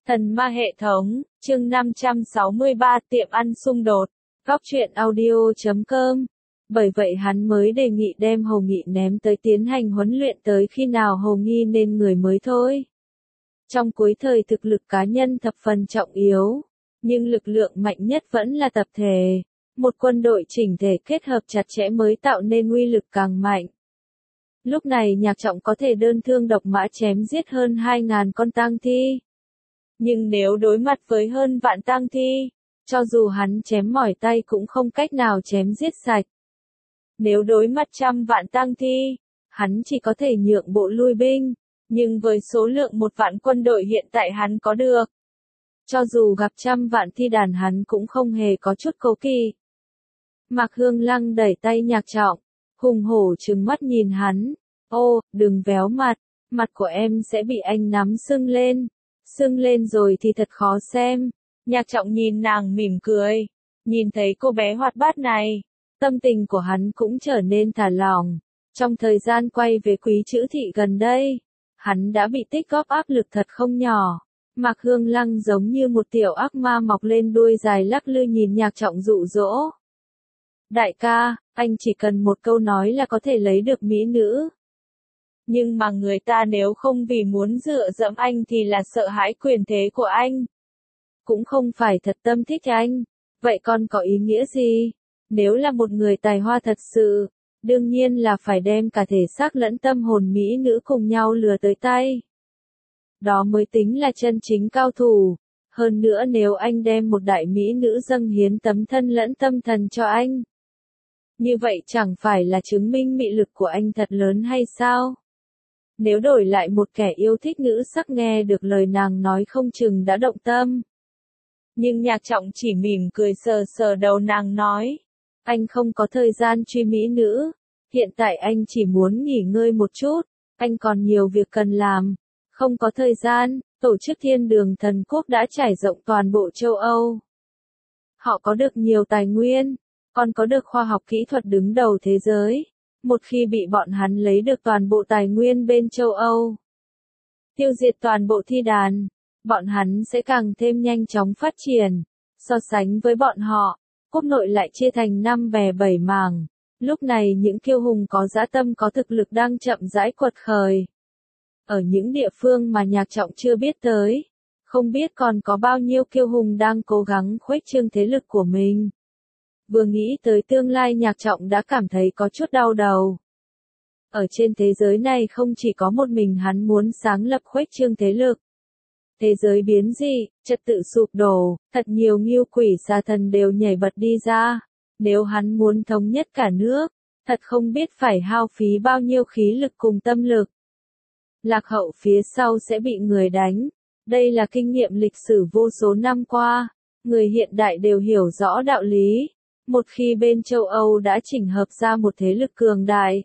Thần ma hệ thống, chương 563 tiệm ăn xung đột, góc truyện audio.com. Bởi vậy hắn mới đề nghị đem Hồ Nghị ném tới tiến hành huấn luyện tới khi nào Hồ Nghi nên người mới thôi. Trong cuối thời thực lực cá nhân thập phần trọng yếu, nhưng lực lượng mạnh nhất vẫn là tập thể. Một quân đội chỉnh thể kết hợp chặt chẽ mới tạo nên uy lực càng mạnh. Lúc này Nhạc Trọng có thể đơn thương độc mã chém giết hơn 2.000 con tang thi. Nhưng nếu đối mặt với hơn vạn tang thi, cho dù hắn chém mỏi tay cũng không cách nào chém giết sạch. Nếu đối mặt trăm vạn tang thi, hắn chỉ có thể nhượng bộ lui binh, nhưng với số lượng 1 vạn quân đội hiện tại hắn có được. Cho dù gặp trăm vạn thi đàn hắn cũng không hề có chút cố kỵ. Mạc Hương Lăng đẩy tay Nhạc Trọng, hùng hổ trừng mắt nhìn hắn. Ô, đừng véo mặt, mặt của em sẽ bị anh nắm sưng lên. Sưng lên rồi thì thật khó xem. Nhạc Trọng nhìn nàng mỉm cười. Nhìn thấy cô bé hoạt bát này, tâm tình của hắn cũng trở nên thả lỏng. Trong thời gian quay về Quý Chữ Thị gần đây, hắn đã bị tích góp áp lực thật không nhỏ. Mạc Hương Lăng giống như một tiểu ác ma mọc lên đuôi dài lắc lư nhìn Nhạc Trọng dụ dỗ. Đại ca, anh chỉ cần một câu nói là có thể lấy được mỹ nữ. Nhưng mà người ta nếu không vì muốn dựa dẫm anh thì là sợ hãi quyền thế của anh. Cũng không phải thật tâm thích anh. Vậy còn có ý nghĩa gì? Nếu là một người tài hoa thật sự, đương nhiên là phải đem cả thể xác lẫn tâm hồn mỹ nữ cùng nhau lừa tới tay. Đó mới tính là chân chính cao thủ. Hơn nữa nếu anh đem một đại mỹ nữ dâng hiến tấm thân lẫn tâm thần cho anh, như vậy chẳng phải là chứng minh mị lực của anh thật lớn hay sao? Nếu đổi lại một kẻ yêu thích nữ sắc nghe được lời nàng nói không chừng đã động tâm. Nhưng Nhạc Trọng chỉ mỉm cười sờ sờ đầu nàng nói. Anh không có thời gian truy mỹ nữ. Hiện tại anh chỉ muốn nghỉ ngơi một chút. Anh còn nhiều việc cần làm. Không có thời gian, tổ chức Thiên Đường Thần Quốc đã trải rộng toàn bộ châu Âu. Họ có được nhiều tài nguyên, còn có được khoa học kỹ thuật đứng đầu thế giới. Một khi bị bọn hắn lấy được toàn bộ tài nguyên bên châu Âu, tiêu diệt toàn bộ thi đàn, bọn hắn sẽ càng thêm nhanh chóng phát triển. So sánh với bọn họ, quốc nội lại chia thành 5 bè 7 mảng. Lúc này những kiêu hùng có dã tâm có thực lực đang chậm rãi quật khởi. Ở những địa phương mà Nhạc Trọng chưa biết tới, không biết còn có bao nhiêu kiêu hùng đang cố gắng khuếch trương thế lực của mình. Vừa nghĩ tới tương lai Nhạc Trọng đã cảm thấy có chút đau đầu. Ở trên thế giới này không chỉ có một mình hắn muốn sáng lập khuếch trương thế lực. Thế giới biến dị, trật tự sụp đổ, thật nhiều ngưu quỷ xà thần đều nhảy bật đi ra. Nếu hắn muốn thống nhất cả nước, thật không biết phải hao phí bao nhiêu khí lực cùng tâm lực. Lạc hậu phía sau sẽ bị người đánh. Đây là kinh nghiệm lịch sử vô số năm qua. Người hiện đại đều hiểu rõ đạo lý. Một khi bên châu Âu đã chỉnh hợp ra một thế lực cường đại,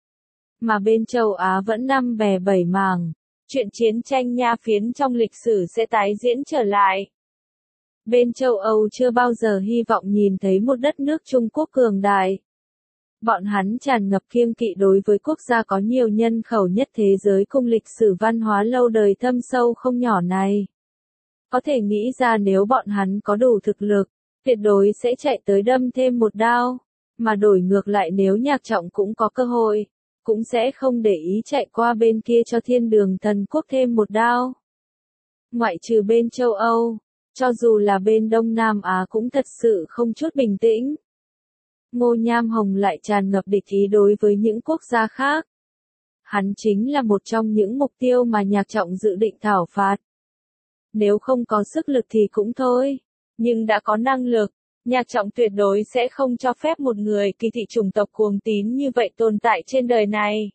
mà bên châu Á vẫn 5 bè 7 mảng, chuyện chiến tranh nha phiến trong lịch sử sẽ tái diễn trở lại. Bên châu Âu chưa bao giờ hy vọng nhìn thấy một đất nước Trung Quốc cường đại. Bọn hắn tràn ngập kiêng kỵ đối với quốc gia có nhiều nhân khẩu nhất thế giới cùng lịch sử văn hóa lâu đời thâm sâu không nhỏ này. Có thể nghĩ ra nếu bọn hắn có đủ thực lực, tuyệt đối sẽ chạy tới đâm thêm một đao, mà đổi ngược lại nếu Nhạc Trọng cũng có cơ hội, cũng sẽ không để ý chạy qua bên kia cho Thiên Đường Thần Quốc thêm một đao. Ngoại trừ bên châu Âu, cho dù là bên Đông Nam Á cũng thật sự không chút bình tĩnh. Ngô Nham Hồng lại tràn ngập địch ý đối với những quốc gia khác. Hắn chính là một trong những mục tiêu mà Nhạc Trọng dự định thảo phạt. Nếu không có sức lực thì cũng thôi. Nhưng đã có năng lực, Nhạc Trọng tuyệt đối sẽ không cho phép một người kỳ thị chủng tộc cuồng tín như vậy tồn tại trên đời này.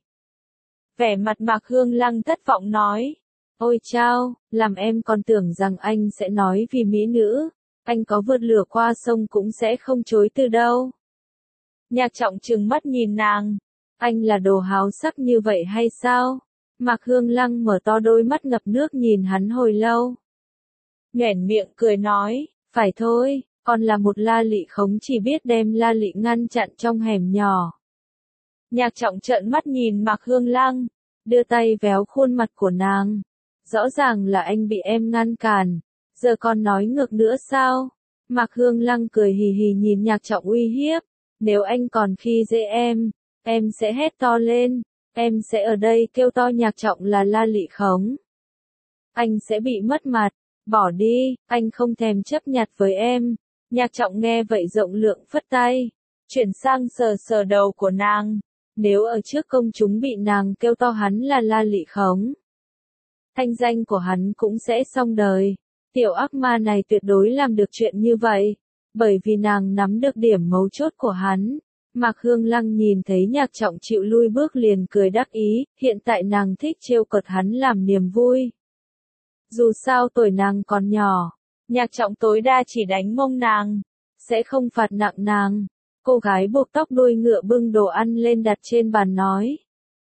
Vẻ mặt Mạc Hương Lăng thất vọng nói. Ôi chao, làm em còn tưởng rằng anh sẽ nói vì mỹ nữ, anh có vượt lửa qua sông cũng sẽ không chối từ đâu. Nhạc Trọng trừng mắt nhìn nàng. Anh là đồ háo sắc như vậy hay sao? Mạc Hương Lăng mở to đôi mắt ngập nước nhìn hắn hồi lâu. Nhoẻn miệng cười nói. Phải thôi, còn là một la lị khống chỉ biết đem la lị ngăn chặn trong hẻm nhỏ. Nhạc Trọng trợn mắt nhìn Mạc Hương Lăng, đưa tay véo khuôn mặt của nàng. Rõ ràng là anh bị em ngăn cản, giờ còn nói ngược nữa sao? Mạc Hương Lăng cười hì hì nhìn Nhạc Trọng uy hiếp, nếu anh còn khi dễ em sẽ hét to lên, em sẽ ở đây kêu to Nhạc Trọng là La Lị khống. Anh sẽ bị mất mặt, bỏ đi, anh không thèm chấp nhặt với em. Nhạc Trọng nghe vậy rộng lượng phất tay, chuyển sang sờ sờ đầu của nàng. Nếu ở trước công chúng bị nàng kêu to hắn là La Lị khống, thanh danh của hắn cũng sẽ xong đời. Tiểu ác ma này tuyệt đối làm được chuyện như vậy, bởi vì nàng nắm được điểm mấu chốt của hắn. Mạc Hương Lăng nhìn thấy Nhạc Trọng chịu lui bước liền cười đắc ý, hiện tại nàng thích trêu cợt hắn làm niềm vui. Dù sao tuổi nàng còn nhỏ, Nhạc Trọng tối đa chỉ đánh mông nàng, sẽ không phạt nặng nàng. Cô gái buộc tóc đuôi ngựa bưng đồ ăn lên đặt trên bàn nói.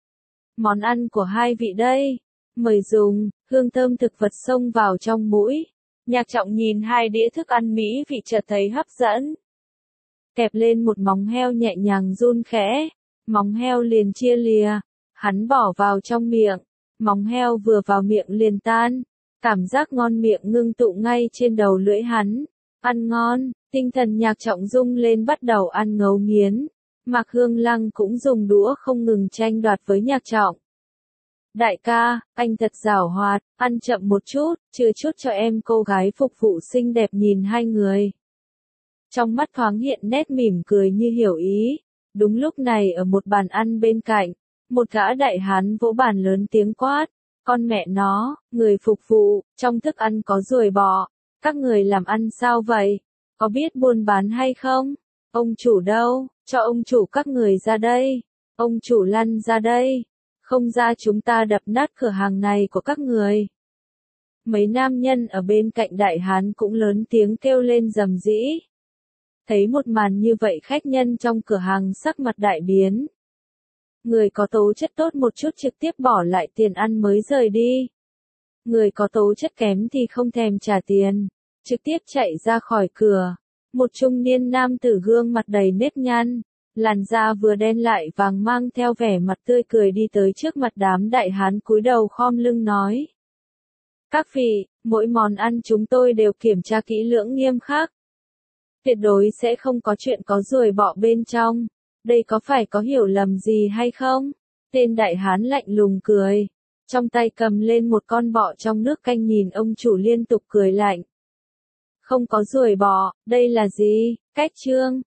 Món ăn của hai vị đây, mời dùng, hương thơm thực vật xông vào trong mũi. Nhạc Trọng nhìn hai đĩa thức ăn mỹ vị chợt thấy hấp dẫn. Kẹp lên một móng heo nhẹ nhàng run khẽ, móng heo liền chia lìa, hắn bỏ vào trong miệng, móng heo vừa vào miệng liền tan, cảm giác ngon miệng ngưng tụ ngay trên đầu lưỡi hắn. Ăn ngon, tinh thần Nhạc Trọng rung lên bắt đầu ăn ngấu nghiến. Mạc Hương Lăng cũng dùng đũa không ngừng tranh đoạt với Nhạc Trọng. Đại ca, anh thật giảo hoạt, ăn chậm một chút, chừa chút cho em. Cô gái phục vụ xinh đẹp nhìn hai người. Trong mắt thoáng hiện nét mỉm cười như hiểu ý. Đúng lúc này ở một bàn ăn bên cạnh, một gã đại hán vỗ bàn lớn tiếng quát. Con mẹ nó, người phục vụ, trong thức ăn có ruồi bọ. Các người làm ăn sao vậy? Có biết buôn bán hay không? Ông chủ đâu? Cho ông chủ các người ra đây. Ông chủ lăn ra đây. Không ra chúng ta đập nát cửa hàng này của các người. Mấy nam nhân ở bên cạnh đại hán cũng lớn tiếng kêu lên rầm rĩ. Thấy một màn như vậy khách nhân trong cửa hàng sắc mặt đại biến. Người có tố chất tốt một chút trực tiếp bỏ lại tiền ăn mới rời đi. Người có tố chất kém thì không thèm trả tiền, trực tiếp chạy ra khỏi cửa. Một trung niên nam tử gương mặt đầy nếp nhăn, làn da vừa đen lại vàng mang theo vẻ mặt tươi cười đi tới trước mặt đám đại hán cúi đầu khom lưng nói. Các vị, mỗi món ăn chúng tôi đều kiểm tra kỹ lưỡng nghiêm khắc. Tuyệt đối sẽ không có chuyện có ruồi bọ bên trong. Đây có phải có hiểu lầm gì hay không? Tên đại hán lạnh lùng cười. Trong tay cầm lên một con bọ trong nước canh nhìn ông chủ liên tục cười lạnh. Không có ruồi bọ, đây là gì? Cách trương,